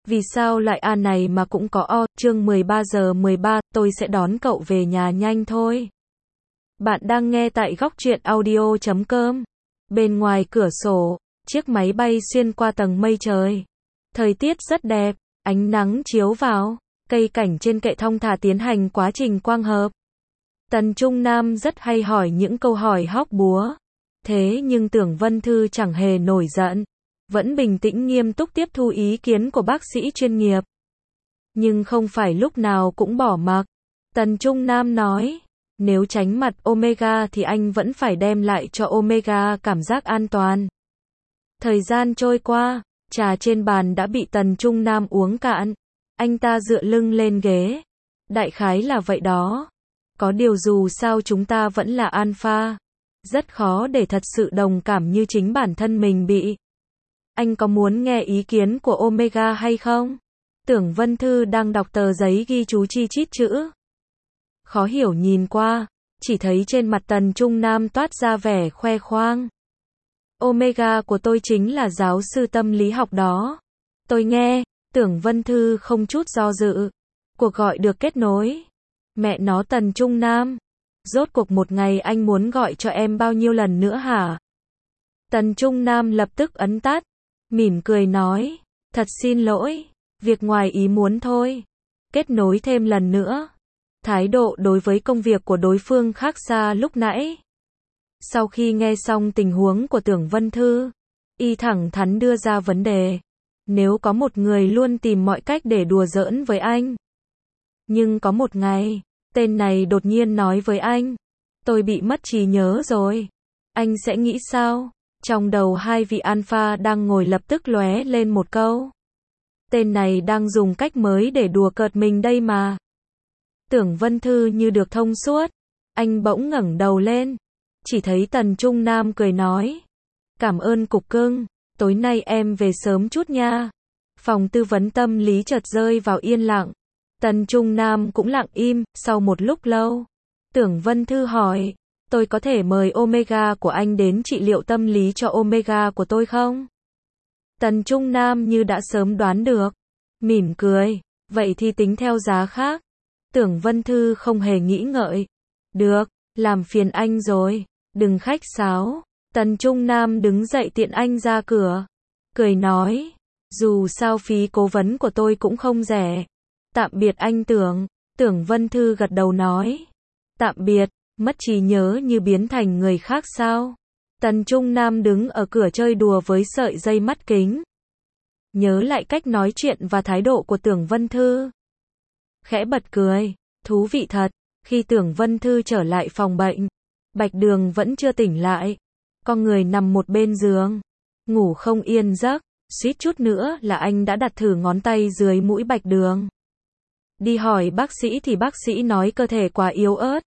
Vì sao lại A này mà cũng có O, chương 13 giờ 13, tôi sẽ đón cậu về nhà nhanh thôi. Bạn đang nghe tại góc truyện audio.com. Bên ngoài cửa sổ, chiếc máy bay xuyên qua tầng mây trời. Thời tiết rất đẹp, ánh nắng chiếu vào, cây cảnh trên kệ thong thả tiến hành quá trình quang hợp. Tần Trung Nam rất hay hỏi những câu hỏi hóc búa. Thế nhưng Tưởng Vân Thư chẳng hề nổi giận, vẫn bình tĩnh nghiêm túc tiếp thu ý kiến của bác sĩ chuyên nghiệp. Nhưng không phải lúc nào cũng bỏ mặc. Tần Trung Nam nói, nếu tránh mặt Omega thì anh vẫn phải đem lại cho Omega cảm giác an toàn. Thời gian trôi qua, trà trên bàn đã bị Tần Trung Nam uống cạn. Anh ta dựa lưng lên ghế. Đại khái là vậy đó. Có điều dù sao chúng ta vẫn là alpha. Rất khó để thật sự đồng cảm như chính bản thân mình bị. Anh có muốn nghe ý kiến của Omega hay không? Tưởng Vân Thư đang đọc tờ giấy ghi chú chi chít chữ. Khó hiểu nhìn qua, chỉ thấy trên mặt Tần Trung Nam toát ra vẻ khoe khoang. Omega của tôi chính là giáo sư tâm lý học đó. Tôi nghe, Tưởng Vân Thư không chút do dự. Cuộc gọi được kết nối. Mẹ nó Tần Trung Nam. Rốt cuộc một ngày anh muốn gọi cho em bao nhiêu lần nữa hả? Tần Trung Nam lập tức ấn tắt. Mỉm cười nói. Thật xin lỗi. Việc ngoài ý muốn thôi. Kết nối thêm lần nữa. Thái độ đối với công việc của đối phương khác xa lúc nãy. Sau khi nghe xong tình huống của Tưởng Vân Thư, y thẳng thắn đưa ra vấn đề. Nếu có một người luôn tìm mọi cách để đùa giỡn với anh. Nhưng có một ngày, tên này đột nhiên nói với anh. Tôi bị mất trí nhớ rồi. Anh sẽ nghĩ sao? Trong đầu hai vị alpha đang ngồi lập tức lóe lên một câu. Tên này đang dùng cách mới để đùa cợt mình đây mà. Tưởng Vân Thư như được thông suốt. Anh bỗng ngẩng đầu lên. Chỉ thấy Tần Trung Nam cười nói. Cảm ơn cục cưng. Tối nay em về sớm chút nha. Phòng tư vấn tâm lý chợt rơi vào yên lặng. Tần Trung Nam cũng lặng im. Sau một lúc lâu, Tưởng Vân Thư hỏi. Tôi có thể mời Omega của anh đến trị liệu tâm lý cho Omega của tôi không? Tần Trung Nam như đã sớm đoán được. Mỉm cười. Vậy thì tính theo giá khác. Tưởng Vân Thư không hề nghĩ ngợi. Được, làm phiền anh rồi. Đừng khách sáo. Tần Trung Nam đứng dậy tiện anh ra cửa. Cười nói. Dù sao phí cố vấn của tôi cũng không rẻ. Tạm biệt anh Tưởng. Tưởng Vân Thư gật đầu nói. Tạm biệt. Mất trí nhớ như biến thành người khác sao? Tần Trung Nam đứng ở cửa chơi đùa với sợi dây mắt kính. Nhớ lại cách nói chuyện và thái độ của Tưởng Vân Thư. Khẽ bật cười. Thú vị thật. Khi Tưởng Vân Thư trở lại phòng bệnh, Bạch Đường vẫn chưa tỉnh lại. Con người nằm một bên giường. Ngủ không yên giấc. Suýt chút nữa là anh đã đặt thử ngón tay dưới mũi Bạch Đường. Đi hỏi bác sĩ thì bác sĩ nói cơ thể quá yếu ớt.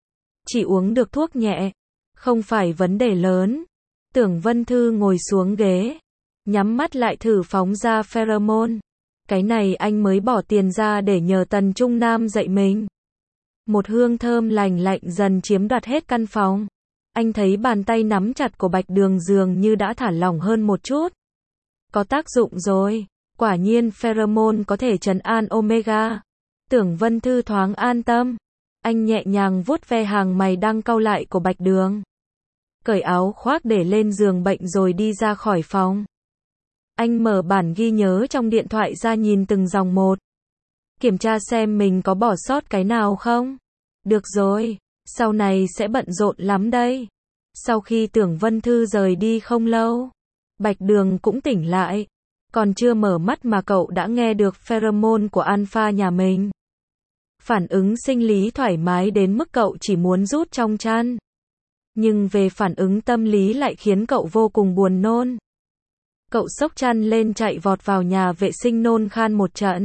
Chỉ uống được thuốc nhẹ. Không phải vấn đề lớn. Tưởng Vân Thư ngồi xuống ghế. Nhắm mắt lại thử phóng ra pheromone. Cái này anh mới bỏ tiền ra để nhờ Tần Trung Nam dạy mình. Một hương thơm lành lạnh dần chiếm đoạt hết căn phòng. Anh thấy bàn tay nắm chặt của Bạch Đường dường như đã thả lỏng hơn một chút. Có tác dụng rồi. Quả nhiên pheromone có thể trấn an Omega. Tưởng Vân Thư thoáng an tâm. Anh nhẹ nhàng vuốt ve hàng mày đang cau lại của Bạch Đường. Cởi áo khoác để lên giường bệnh rồi đi ra khỏi phòng. Anh mở bản ghi nhớ trong điện thoại ra nhìn từng dòng một. Kiểm tra xem mình có bỏ sót cái nào không. Được rồi, sau này sẽ bận rộn lắm đây. Sau khi Tưởng Vân Thư rời đi không lâu, Bạch Đường cũng tỉnh lại. Còn chưa mở mắt mà cậu đã nghe được pheromone của alpha nhà mình. Phản ứng sinh lý thoải mái đến mức cậu chỉ muốn rút trong chăn. Nhưng về phản ứng tâm lý lại khiến cậu vô cùng buồn nôn. Cậu xốc chăn lên chạy vọt vào nhà vệ sinh nôn khan một trận.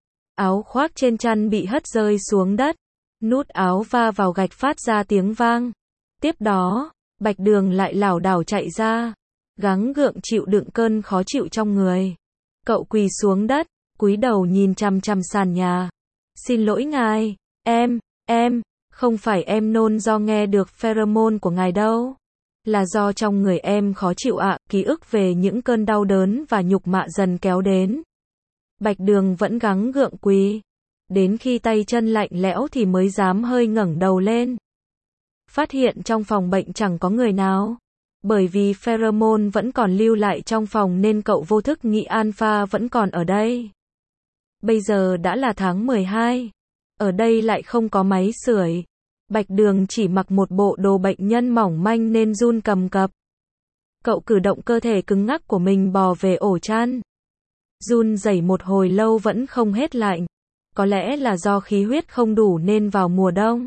Áo khoác trên chăn bị hất rơi xuống đất. Nút áo va vào gạch phát ra tiếng vang. Tiếp đó, Bạch Đường lại lảo đảo chạy ra. Gắng gượng chịu đựng cơn khó chịu trong người. Cậu quỳ xuống đất, cúi đầu nhìn chằm chằm sàn nhà. Xin lỗi ngài, em, không phải em nôn do nghe được pheromone của ngài đâu. Là do trong người em khó chịu ạ, ký ức về những cơn đau đớn và nhục mạ dần kéo đến. Bạch Đường vẫn gắng gượng quỳ. Đến khi tay chân lạnh lẽo thì mới dám hơi ngẩng đầu lên. Phát hiện trong phòng bệnh chẳng có người nào. Bởi vì pheromone vẫn còn lưu lại trong phòng nên cậu vô thức nghĩ Alpha vẫn còn ở đây. Bây giờ đã là tháng 12. Ở đây lại không có máy sưởi. Bạch Đường chỉ mặc một bộ đồ bệnh nhân mỏng manh nên run cầm cập. Cậu cử động cơ thể cứng ngắc của mình bò về ổ chăn. Run rẩy một hồi lâu vẫn không hết lạnh. Có lẽ là do khí huyết không đủ nên vào mùa đông.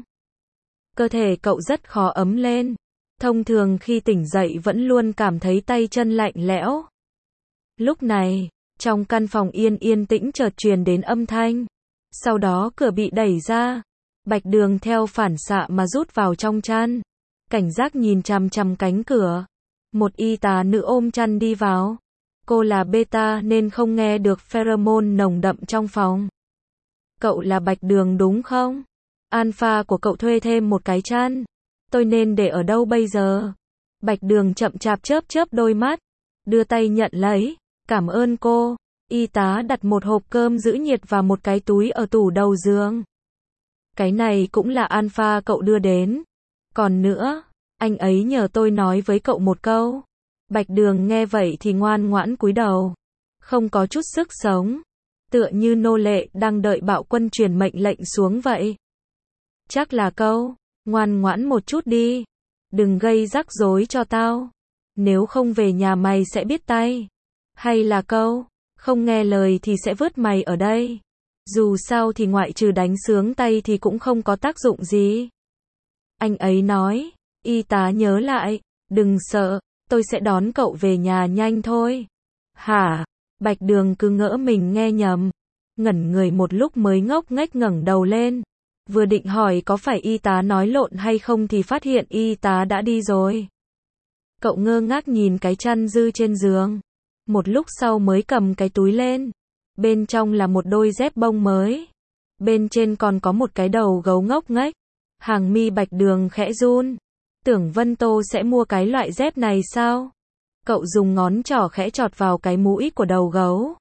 Cơ thể cậu rất khó ấm lên. Thông thường khi tỉnh dậy vẫn luôn cảm thấy tay chân lạnh lẽo. Lúc này, trong căn phòng yên tĩnh chợt truyền đến âm thanh. Sau đó cửa bị đẩy ra. Bạch Đường theo phản xạ mà rút vào trong chăn. Cảnh giác nhìn chằm chằm cánh cửa. Một y tá nữ ôm chăn đi vào. Cô là beta nên không nghe được pheromone nồng đậm trong phòng. Cậu là Bạch Đường đúng không? Alpha của cậu thuê thêm một cái chăn. Tôi nên để ở đâu bây giờ? Bạch Đường chậm chạp chớp đôi mắt. Đưa tay nhận lấy. Cảm ơn cô. Y tá đặt một hộp cơm giữ nhiệt và một cái túi ở tủ đầu giường. Cái này cũng là Alpha cậu đưa đến. Còn nữa, anh ấy nhờ tôi nói với cậu một câu. Bạch Đường nghe vậy thì ngoan ngoãn cúi đầu. Không có chút sức sống. Tựa như nô lệ đang đợi bạo quân truyền mệnh lệnh xuống vậy. Chắc là câu, ngoan ngoãn một chút đi. Đừng gây rắc rối cho tao. Nếu không về nhà mày sẽ biết tay. Hay là câu, không nghe lời thì sẽ vứt mày ở đây. Dù sao thì ngoại trừ đánh sướng tay thì cũng không có tác dụng gì. Anh ấy nói, y tá nhớ lại, đừng sợ, tôi sẽ đón cậu về nhà nhanh thôi. Hả? Bạch Đường cứ ngỡ mình nghe nhầm. Ngẩn người một lúc mới ngốc nghếch ngẩng đầu lên. Vừa định hỏi có phải y tá nói lộn hay không thì phát hiện y tá đã đi rồi. Cậu ngơ ngác nhìn cái chăn dư trên giường. Một lúc sau mới cầm cái túi lên. Bên trong là một đôi dép bông mới. Bên trên còn có một cái đầu gấu ngốc nghếch. Hàng mi Bạch Đường khẽ run. Tưởng Vân Tô sẽ mua cái loại dép này sao? Cậu dùng ngón trỏ khẽ chọt vào cái mũi của đầu gấu.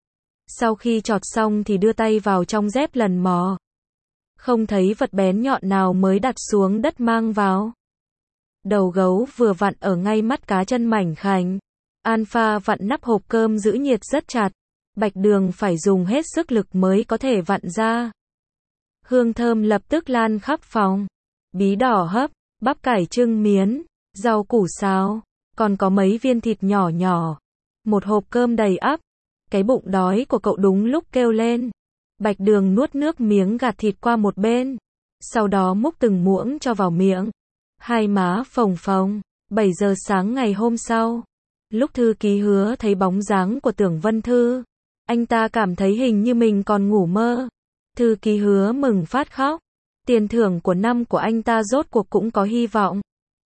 Sau khi chọt xong thì đưa tay vào trong dép lần mò. Không thấy vật bén nhọn nào mới đặt xuống đất mang vào. Đầu gấu vừa vặn ở ngay mắt cá chân mảnh khảnh. Alpha vặn nắp hộp cơm giữ nhiệt rất chặt. Bạch Đường phải dùng hết sức lực mới có thể vặn ra. Hương thơm lập tức lan khắp phòng. Bí đỏ hấp, bắp cải trưng miến, rau củ xào, còn có mấy viên thịt nhỏ nhỏ. Một hộp cơm đầy ắp. Cái bụng đói của cậu đúng lúc kêu lên. Bạch Đường nuốt nước miếng gạt thịt qua một bên. Sau đó múc từng muỗng cho vào miệng. Hai má phồng phồng. 7 giờ sáng ngày hôm sau. Lúc thư ký Hứa thấy bóng dáng của Tưởng Vân Thư. Anh ta cảm thấy hình như mình còn ngủ mơ. Thư ký Hứa mừng phát khóc. Tiền thưởng của năm của anh ta rốt cuộc cũng có hy vọng.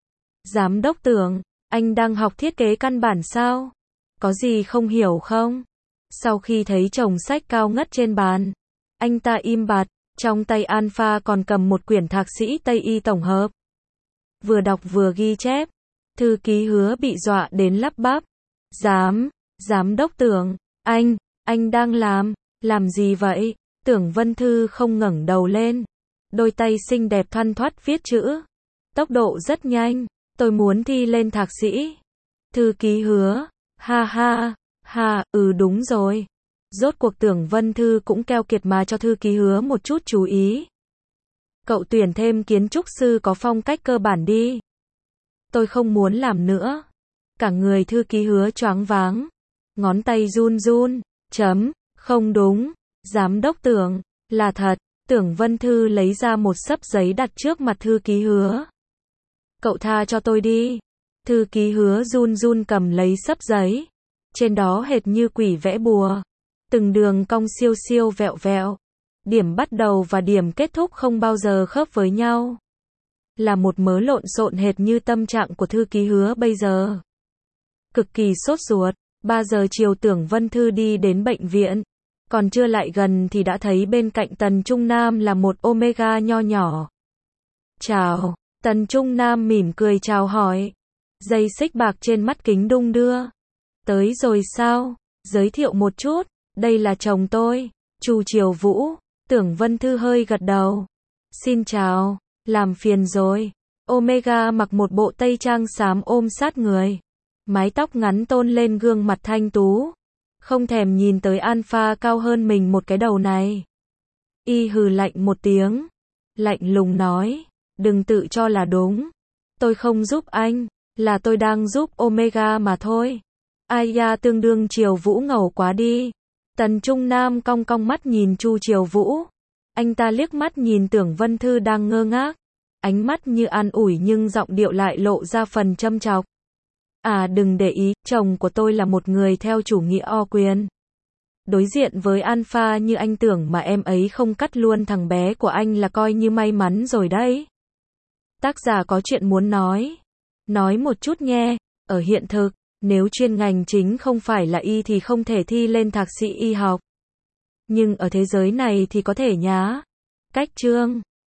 Giám đốc Tưởng, anh đang học thiết kế căn bản sao? Có gì không hiểu không? Sau khi thấy chồng sách cao ngất trên bàn, anh ta im bặt, trong tay Alpha còn cầm một quyển thạc sĩ Tây y tổng hợp. Vừa đọc vừa ghi chép, thư ký Hứa bị dọa đến lắp bắp. Giám đốc Tưởng, anh đang làm gì vậy? Tưởng Vân Thư không ngẩng đầu lên. Đôi tay xinh đẹp thoăn thoắt viết chữ. Tốc độ rất nhanh, tôi muốn thi lên thạc sĩ. Thư ký Hứa, ha, đúng rồi. Rốt cuộc Tưởng Vân Thư cũng keo kiệt mà cho thư ký Hứa một chút chú ý. Cậu tuyển thêm kiến trúc sư có phong cách cơ bản đi. Tôi không muốn làm nữa. Cả người thư ký Hứa choáng váng. Ngón tay run. Không đúng. Giám đốc Tưởng, là thật. Tưởng Vân Thư lấy ra một xấp giấy đặt trước mặt thư ký Hứa. Cậu tha cho tôi đi. Thư ký Hứa run cầm lấy xấp giấy. Trên đó hệt như quỷ vẽ bùa. Từng đường cong siêu vẹo. Điểm bắt đầu và điểm kết thúc không bao giờ khớp với nhau. Là một mớ lộn xộn hệt như tâm trạng của thư ký Hứa bây giờ. Cực kỳ sốt ruột. 3 giờ chiều Tưởng Vân Thư đi đến bệnh viện. Còn chưa lại gần thì đã thấy bên cạnh Tần Trung Nam là một Omega nho nhỏ. Chào. Tần Trung Nam mỉm cười chào hỏi. Dây xích bạc trên mắt kính đung đưa. Tới rồi sao? Giới thiệu một chút. Đây là chồng tôi, Chu Triều Vũ. Tưởng Vân Thư hơi gật đầu. Xin chào, làm phiền rồi. Omega mặc một bộ tây trang xám ôm sát người. Mái tóc ngắn tôn lên gương mặt thanh tú. Không thèm nhìn tới Alpha cao hơn mình một cái đầu này. Y hừ lạnh một tiếng. Lạnh lùng nói. Đừng tự cho là đúng. Tôi không giúp anh. Là tôi đang giúp Omega mà thôi. Ai da tương đương Triều Vũ ngầu quá đi. Tần Trung Nam cong cong mắt nhìn Chu Triều Vũ. Anh ta liếc mắt nhìn Tưởng Vân Thư đang ngơ ngác. Ánh mắt như an ủi nhưng giọng điệu lại lộ ra phần châm chọc. À đừng để ý, chồng của tôi là một người theo chủ nghĩa o quyền. Đối diện với Alpha như anh tưởng mà em ấy không cắt luôn thằng bé của anh là coi như may mắn rồi đấy. Tác giả có chuyện muốn nói. Nói một chút nghe, ở hiện thực, nếu chuyên ngành chính không phải là y thì không thể thi lên thạc sĩ y học. Nhưng ở thế giới này thì có thể nhá. Cách chương